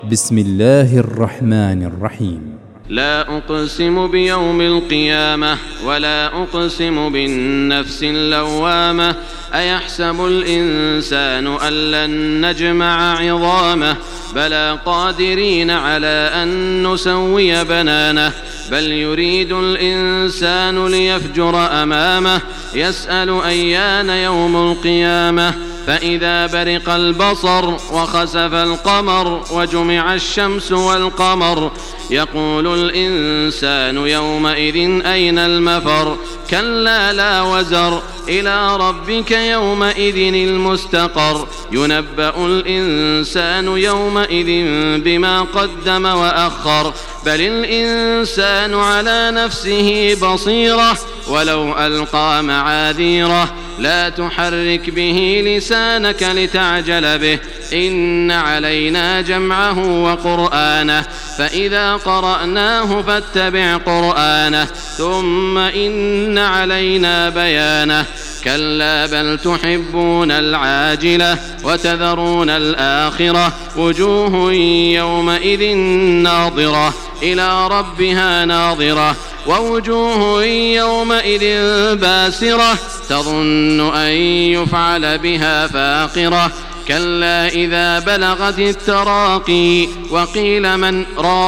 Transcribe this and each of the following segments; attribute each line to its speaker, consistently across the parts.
Speaker 1: بسم الله الرحمن الرحيم.
Speaker 2: لا أقسم بيوم القيامة ولا أقسم بالنفس اللوامة أيحسب الإنسان أن لن نجمع عظامه بلى قادرين على أن نسوي بنانه بل يريد الإنسان ليفجر أمامه يسأل أيان يوم القيامة فإذا برق البصر وخسف القمر وجمع الشمس والقمر يقول الإنسان يومئذ أين المفر كلا لا وزر إلى ربك يومئذ المستقر ينبأ الإنسان يومئذ بما قدم وأخر بل الإنسان على نفسه بصيرة ولو ألقى معاذيره لا تحرك به لسانك لتعجل به إن علينا جمعه وقرآنه فإذا قرأناه فاتبع قرآنه ثم إن علينا بيانه كلا بل تحبون العاجلة وتذرون الآخرة وجوه يومئذ ناظرة إلى ربها ناظرة ووجوه يومئذ باسرة تظن أن يفعل بها فاقرة كلا إذا بلغت التراقي وقيل من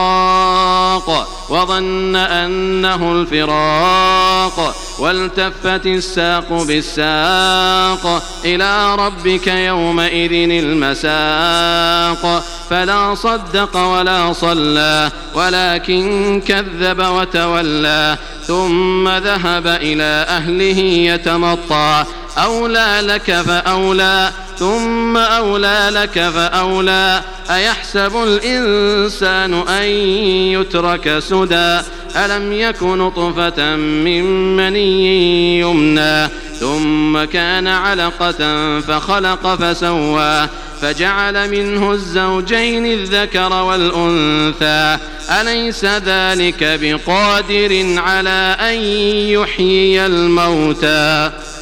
Speaker 2: راق وظن أنه الفراق والتفت الساق بالساق إلى ربك يومئذ المساق فلا صدق ولا صلى ولكن كذب وتولى ثم ذهب إلى أهله يتمطى أولى لك فأولى ثم أولى لك فأولى أيحسب الإنسان أن يترك سدى ألم يك نطفة من مني يمنى ثم كان علقة فخلق فسوى فجعل منه الزوجين الذكر والأنثى أليس ذلك بقادر على أن يحيي الموتى